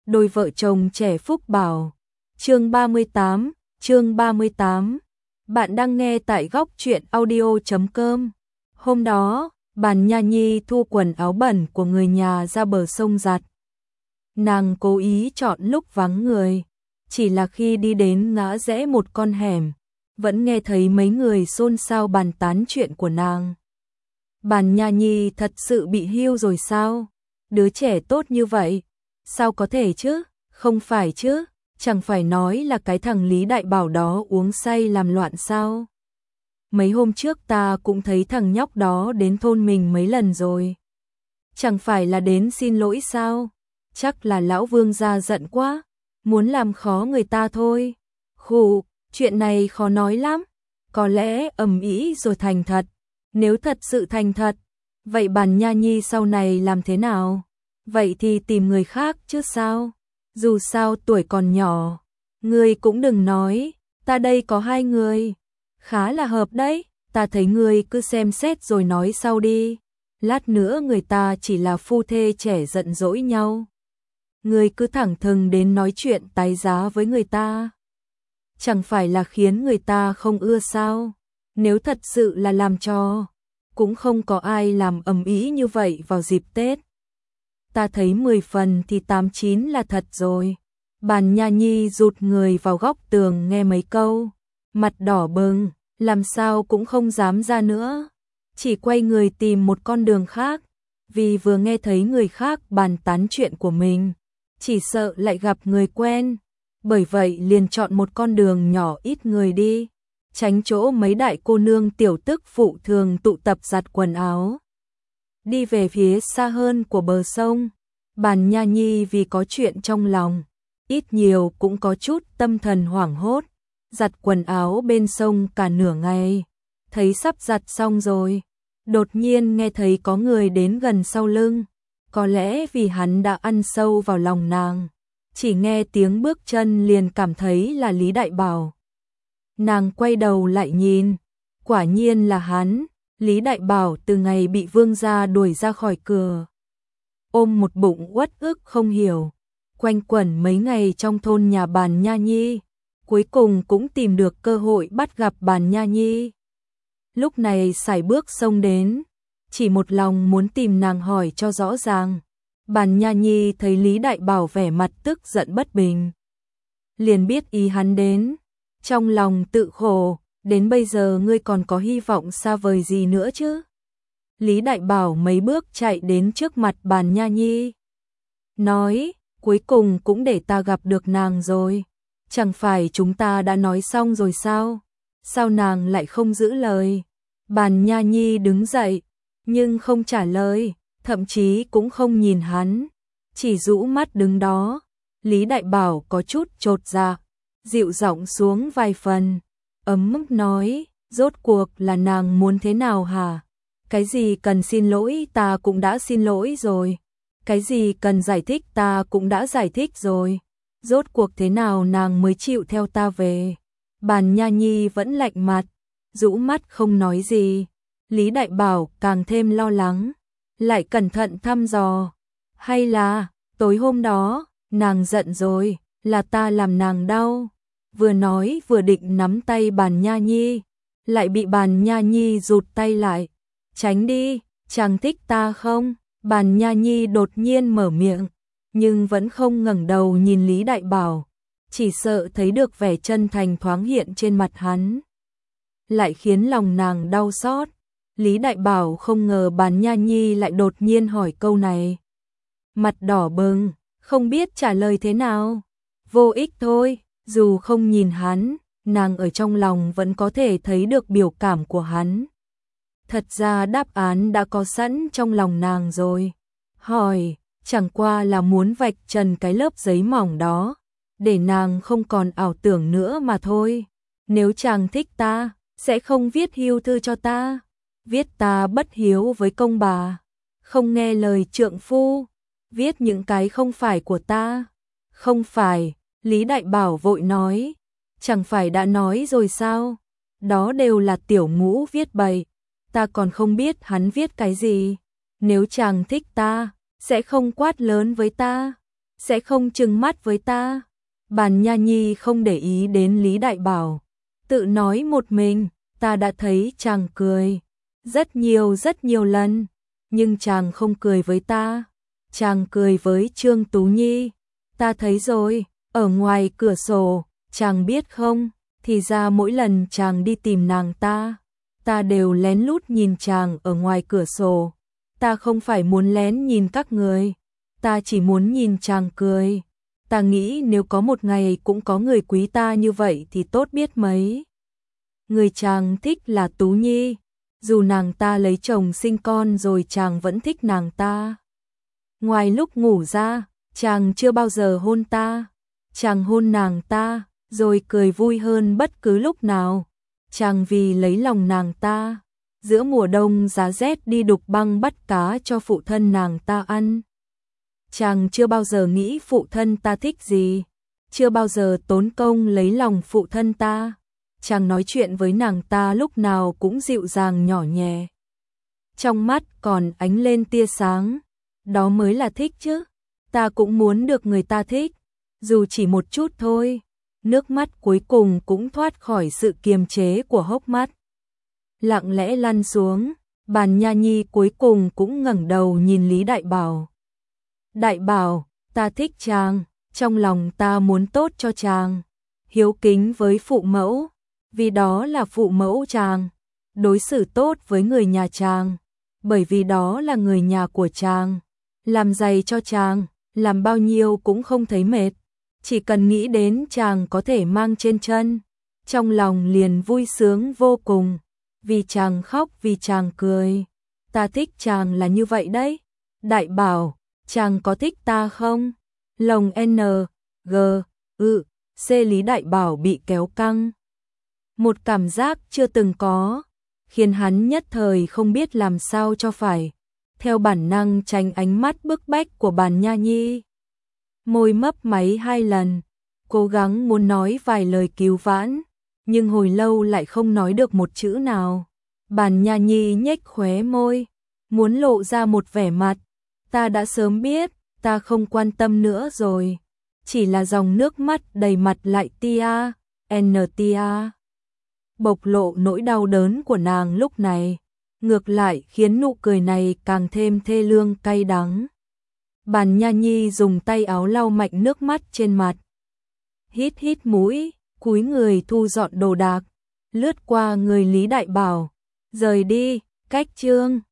đôi vợ chồng trẻ Phúc Bảo. Chương 38. Bạn đang nghe tại góc truyện audio.com. Hôm đó, Bàn Nha Nhi thu quần áo bẩn của người nhà ra bờ sông giặt. Nàng cố ý chọn lúc vắng người, chỉ là khi đi đến ngã rẽ một con hẻm, vẫn nghe thấy mấy người xôn xao bàn tán chuyện của nàng. Bàn Nha Nhi thật sự bị hiu rồi sao? Đứa trẻ tốt như vậy, sao có thể chứ? Không phải chứ, chẳng phải nói là cái thằng Lý Đại Bảo đó uống say làm loạn sao? Mấy hôm trước ta cũng thấy thằng nhóc đó đến thôn mình mấy lần rồi. Chẳng phải là đến xin lỗi sao? Chắc là lão Vương gia giận quá, muốn làm khó người ta thôi. Khụ, chuyện này khó nói lắm, có lẽ ầm ĩ rồi thành thật. Nếu thật sự thành thật, vậy Bàn Nha Nhi sau này làm thế nào? Vậy thì tìm người khác chứ sao? Dù sao tuổi còn nhỏ, ngươi cũng đừng nói, ta đây có 2 người, khá là hợp đấy, ta thấy ngươi cứ xem xét rồi nói sau đi. Lát nữa người ta chỉ là phu thê trẻ giận dỗi nhau. Ngươi cứ thẳng thừng đến nói chuyện tái giá với người ta. Chẳng phải là khiến người ta không ưa sao? Nếu thật sự là làm trò, cũng không có ai làm ầm ĩ như vậy vào dịp Tết. Ta thấy 10 phần thì 8-9 là thật rồi. Bàn Nha Nhi rụt người vào góc tường nghe mấy câu, mặt đỏ bừng, làm sao cũng không dám ra nữa, chỉ quay người tìm một con đường khác, vì vừa nghe thấy người khác bàn tán chuyện của mình, chỉ sợ lại gặp người quen, bởi vậy liền chọn một con đường nhỏ ít người đi, tránh chỗ mấy đại cô nương tiểu tức phụ thường tụ tập giặt quần áo. Đi về phía xa hơn của bờ sông, Bàn Nha Nhi vì có chuyện trong lòng, ít nhiều cũng có chút tâm thần hoảng hốt, giặt quần áo bên sông cả nửa ngày, thấy sắp giặt xong rồi, đột nhiên nghe thấy có người đến gần sau lưng, có lẽ vì hắn đã ăn sâu vào lòng nàng, chỉ nghe tiếng bước chân liền cảm thấy là Lý Đại Bảo. Nàng quay đầu lại nhìn, quả nhiên là hắn. Lý Đại Bảo từ ngày bị Vương gia đuổi ra khỏi cửa, ôm một bụng uất ức không hiểu, quanh quẩn mấy ngày trong thôn nhà Bàn Nha Nhi, cuối cùng cũng tìm được cơ hội bắt gặp Bàn Nha Nhi. Lúc này sải bước xông đến, chỉ một lòng muốn tìm nàng hỏi cho rõ ràng. Bàn Nha Nhi thấy Lý Đại Bảo vẻ mặt tức giận bất bình, liền biết ý hắn đến, trong lòng tự khổ. Đến bây giờ ngươi còn có hy vọng xa vời gì nữa chứ? Lý Đại Bảo mấy bước chạy đến trước mặt Bàn Nha Nhi, nói, cuối cùng cũng để ta gặp được nàng rồi. Chẳng phải chúng ta đã nói xong rồi sao? Sao nàng lại không giữ lời? Bàn Nha Nhi đứng dậy, nhưng không trả lời, thậm chí cũng không nhìn hắn, chỉ rũ mắt đứng đó. Lý Đại Bảo có chút chột dạ, dịu giọng xuống vài phần. Ấm ức nói, rốt cuộc là nàng muốn thế nào hả? Cái gì cần xin lỗi ta cũng đã xin lỗi rồi. Cái gì cần giải thích ta cũng đã giải thích rồi. Rốt cuộc thế nào nàng mới chịu theo ta về? Bàn Nha Nhi vẫn lạnh mặt, rũ mắt không nói gì. Lý Đại Bảo càng thêm lo lắng, lại cẩn thận thăm dò. Hay là, tối hôm đó, nàng giận rồi, là ta làm nàng đau? Vừa nói vừa định nắm tay Bàn Nha Nhi, lại bị Bàn Nha Nhi rụt tay lại. Tránh đi, chàng thích ta không? Bàn Nha Nhi đột nhiên mở miệng, nhưng vẫn không ngẩng đầu nhìn Lý Đại Bảo, chỉ sợ thấy được vẻ chân thành thoáng hiện trên mặt hắn, lại khiến lòng nàng đau xót. Lý Đại Bảo không ngờ Bàn Nha Nhi lại đột nhiên hỏi câu này, mặt đỏ bừng, không biết trả lời thế nào. Vô ích thôi. Dù không nhìn hắn, nàng ở trong lòng vẫn có thể thấy được biểu cảm của hắn. Thật ra đáp án đã có sẵn trong lòng nàng rồi. Hỏi, chẳng qua là muốn vạch trần cái lớp giấy mỏng đó, để nàng không còn ảo tưởng nữa mà thôi. Nếu chàng thích ta, sẽ không viết hiu thư cho ta. Viết ta bất hiếu với công bà, không nghe lời trượng phu, viết những cái không phải của ta. Không phải. Lý Đại Bảo vội nói, chẳng phải đã nói rồi sao? Đó đều là tiểu ngũ viết bậy, ta còn không biết hắn viết cái gì. Nếu chàng thích ta, sẽ không quát lớn với ta. sẽ không trừng mắt với ta. Bàn Nha Nhi không để ý đến Lý Đại Bảo, tự nói một mình, ta đã thấy chàng cười rất nhiều lần, nhưng chàng không cười với ta, chàng cười với Trương Tú Nhi. Ta thấy rồi, ở ngoài cửa sổ, chàng biết không, thì ra mỗi lần chàng đi tìm nàng ta đều lén lút nhìn chàng ở ngoài cửa sổ. Ta không phải muốn lén nhìn các người, ta chỉ muốn nhìn chàng cười. Ta nghĩ nếu có một ngày cũng có người quý ta như vậy thì tốt biết mấy. Người chàng thích là Tú Nhi, dù nàng ta lấy chồng sinh con rồi chàng vẫn thích nàng ta. Ngoài lúc ngủ ra, chàng chưa bao giờ hôn ta, chàng hôn nàng ta, rồi cười vui hơn bất cứ lúc nào. Chàng vì lấy lòng nàng ta, giữa mùa đông giá rét đi đục băng bắt cá cho phụ thân nàng ta ăn. Chàng chưa bao giờ nghĩ phụ thân ta thích gì, chưa bao giờ tốn công lấy lòng phụ thân ta. Chàng nói chuyện với nàng ta lúc nào cũng dịu dàng nhỏ nhẹ, trong mắt còn ánh lên tia sáng, đó mới là thích chứ. Ta cũng muốn được người ta thích, dù chỉ một chút thôi. Nước mắt cuối cùng cũng thoát khỏi sự kiềm chế của hốc mắt, lặng lẽ lăn xuống. Bàn Nha Nhi cuối cùng cũng ngẩng đầu nhìn Lý Đại Bảo. Đại Bảo, ta thích chàng, trong lòng ta muốn tốt cho chàng, hiếu kính với phụ mẫu, vì đó là phụ mẫu chàng, đối xử tốt với người nhà chàng, bởi vì đó là người nhà của chàng, làm giày cho chàng, làm bao nhiêu cũng không thấy mệt, chỉ cần nghĩ đến chàng có thể mang trên chân, trong lòng liền vui sướng vô cùng, vì chàng khóc vì chàng cười. Ta thích chàng là như vậy đấy. Đại Bảo, chàng có thích ta không? Lồng N, G, C Lý Đại Bảo bị kéo căng. Một cảm giác chưa từng có, khiến hắn nhất thời không biết làm sao cho phải, theo bản năng tránh ánh mắt bức bách của Bàn Nha Nhi. Môi mấp máy 2 lần, cố gắng muốn nói vài lời cứu vãn, nhưng hồi lâu lại không nói được một chữ nào. Bàn Nha Nhi nhếch khóe môi, muốn lộ ra một vẻ mặt, ta đã sớm biết, ta không quan tâm nữa rồi. Chỉ là dòng nước mắt đầy mặt lại tia, tia. Bộc lộ nỗi đau đớn của nàng lúc này, ngược lại khiến nụ cười này càng thêm thê lương cay đắng. Bàn Nha Nhi dùng tay áo lau mạnh nước mắt trên mặt. Hít hít mũi, cúi người thu dọn đồ đạc, lướt qua người Lý Đại Bảo, rời đi. Cách chương